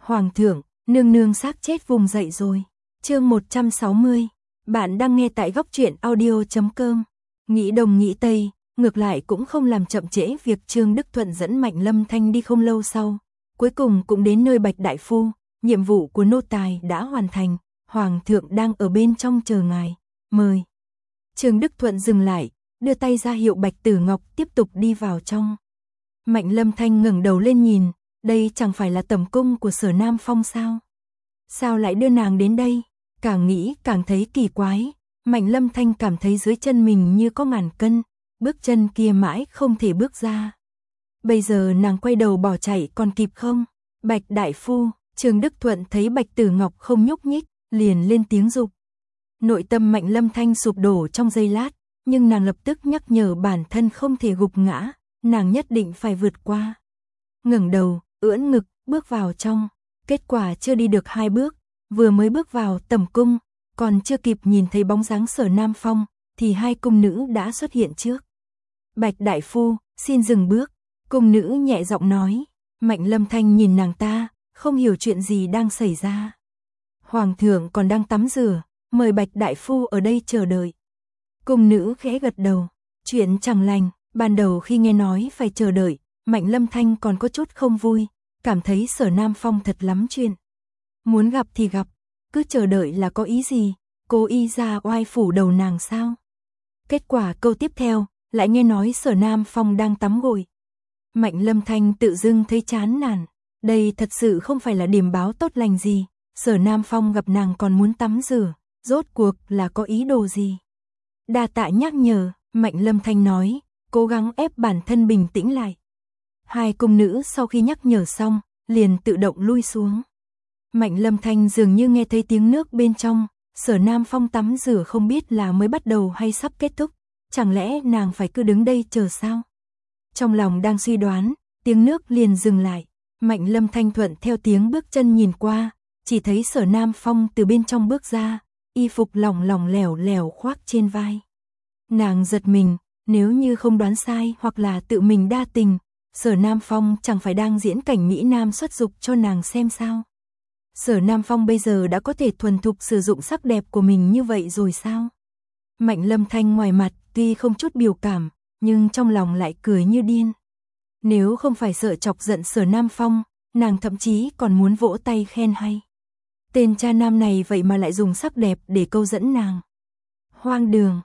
Hoàng thượng, nương nương xác chết vùng dậy rồi. Chương 160. Bạn đang nghe tại góc truyện audio.com. Nghĩ đông nghĩ tây, ngược lại cũng không làm chậm trễ việc Trương Đức Thuận dẫn Mạnh Lâm Thanh đi không lâu sau. Cuối cùng cũng đến nơi Bạch Đại Phu, nhiệm vụ của nô tài đã hoàn thành, Hoàng thượng đang ở bên trong chờ ngài, mời. Trương Đức Thuận dừng lại, đưa tay ra hiệu Bạch Tử Ngọc tiếp tục đi vào trong. Mạnh Lâm Thanh ngẩng đầu lên nhìn, đây chẳng phải là tẩm cung của Sở Nam Phong sao? Sao lại đưa nàng đến đây? Càng nghĩ càng thấy kỳ quái, Mạnh Lâm Thanh cảm thấy dưới chân mình như có ngàn cân, bước chân kia mãi không thể bước ra. Bây giờ nàng quay đầu bỏ chạy còn kịp không? Bạch Đại Phu, Trương Đức Thuận thấy Bạch Tử Ngọc không nhúc nhích, liền lên tiếng dục. Nội tâm Mạnh Lâm Thanh sụp đổ trong giây lát, nhưng nàng lập tức nhắc nhở bản thân không thể gục ngã, nàng nhất định phải vượt qua. Ngẩng đầu, ưỡn ngực, bước vào trong. Kết quả chưa đi được 2 bước, vừa mới bước vào tẩm cung, còn chưa kịp nhìn thấy bóng dáng Sở Nam Phong, thì 2 cung nữ đã xuất hiện trước. Bạch Đại Phu, xin dừng bước, cung nữ nhẹ giọng nói. Mạnh Lâm Thanh nhìn nàng ta, không hiểu chuyện gì đang xảy ra. Hoàng thượng còn đang tắm rửa, mời Bạch Đại Phu ở đây chờ đợi. Cung nữ khẽ gật đầu, chuyện chẳng lành, ban đầu khi nghe nói phải chờ đợi, Mạnh Lâm Thanh còn có chút không vui, cảm thấy Sở Nam Phong thật lắm chuyện. Muốn gặp thì gặp, cứ chờ đợi là có ý gì, cố ý ra oai phủ đầu nàng sao? Kết quả câu tiếp theo, lại nghe nói Sở Nam Phong đang tắm gội. Mạnh Lâm Thanh tự dưng thấy chán nản, đây thật sự không phải là điểm báo tốt lành gì, Sở Nam Phong gặp nàng còn muốn tắm rửa, rốt cuộc là có ý đồ gì? Đa tạ nhắc nhở, Mạnh Lâm Thanh nói, cố gắng ép bản thân bình tĩnh lại. 2 cung nữ sau khi nhắc nhở xong, liền tự động lui xuống. Mạnh Lâm Thanh dường như nghe thấy tiếng nước bên trong, Sở Nam Phong tắm rửa không biết là mới bắt đầu hay sắp kết thúc, chẳng lẽ nàng phải cứ đứng đây chờ sao? Trong lòng đang suy đoán, tiếng nước liền dừng lại, Mạnh Lâm Thanh thuận theo tiếng bước chân nhìn qua, chỉ thấy Sở Nam Phong từ bên trong bước ra, y phục lỏng lỏng lẻo lẻo khoác trên vai. Nàng giật mình, nếu như không đoán sai hoặc là tự mình đa tình, Sở Nam Phong chẳng phải đang diễn cảnh Mỹ Nam xuất dục cho nàng xem sao? Sở Nam Phong bây giờ đã có thể thuần thục sử dụng sắc đẹp của mình như vậy rồi sao? Mạnh Lâm Thanh ngoài mặt tuy không chút biểu cảm, nhưng trong lòng lại cười như điên. Nếu không phải sợ chọc giận Sở Nam Phong, nàng thậm chí còn muốn vỗ tay khen hay. Tên cha nam này vậy mà lại dùng sắc đẹp để câu dẫn nàng. Hoang đường,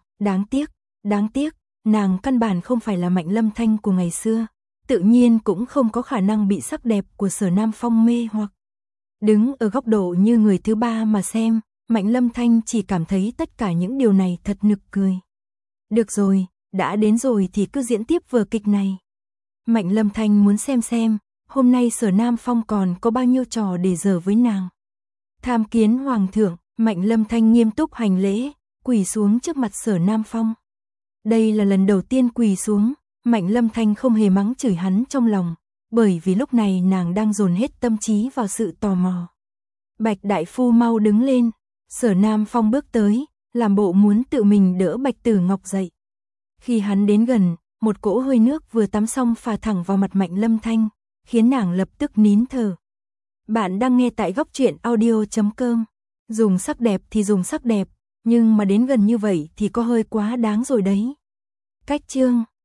đáng tiếc, nàng căn bản không phải là Mạnh Lâm Thanh của ngày xưa, tự nhiên cũng không có khả năng bị sắc đẹp của Sở Nam Phong mê hoặc. Đứng ở góc độ như người thứ ba mà xem, Mạnh Lâm Thanh chỉ cảm thấy tất cả những điều này thật nực cười. Được rồi, đã đến rồi thì cứ diễn tiếp vở kịch này. Mạnh Lâm Thanh muốn xem, hôm nay Sở Nam Phong còn có bao nhiêu trò để giở với nàng. Tham kiến Hoàng thượng, Mạnh Lâm Thanh nghiêm túc hành lễ, quỳ xuống trước mặt Sở Nam Phong. Đây là lần đầu tiên quỳ xuống, Mạnh Lâm Thanh không hề mắng chửi hắn trong lòng, bởi vì lúc này nàng đang dồn hết tâm trí vào sự tò mò. Bạch Đại Phu mau đứng lên, Sở Nam Phong bước tới, làm bộ muốn tự mình đỡ Bạch Tử Ngọc dậy. Khi hắn đến gần, một cỗ hơi nước vừa tắm xong phả thẳng vào mặt Mạnh Lâm Thanh, khiến nàng lập tức nín thở. Bạn đang nghe tại góc truyện audio.com. Dùng sắc đẹp thì dùng sắc đẹp, nhưng mà đến gần như vậy thì có hơi quá đáng rồi đấy. Cách chương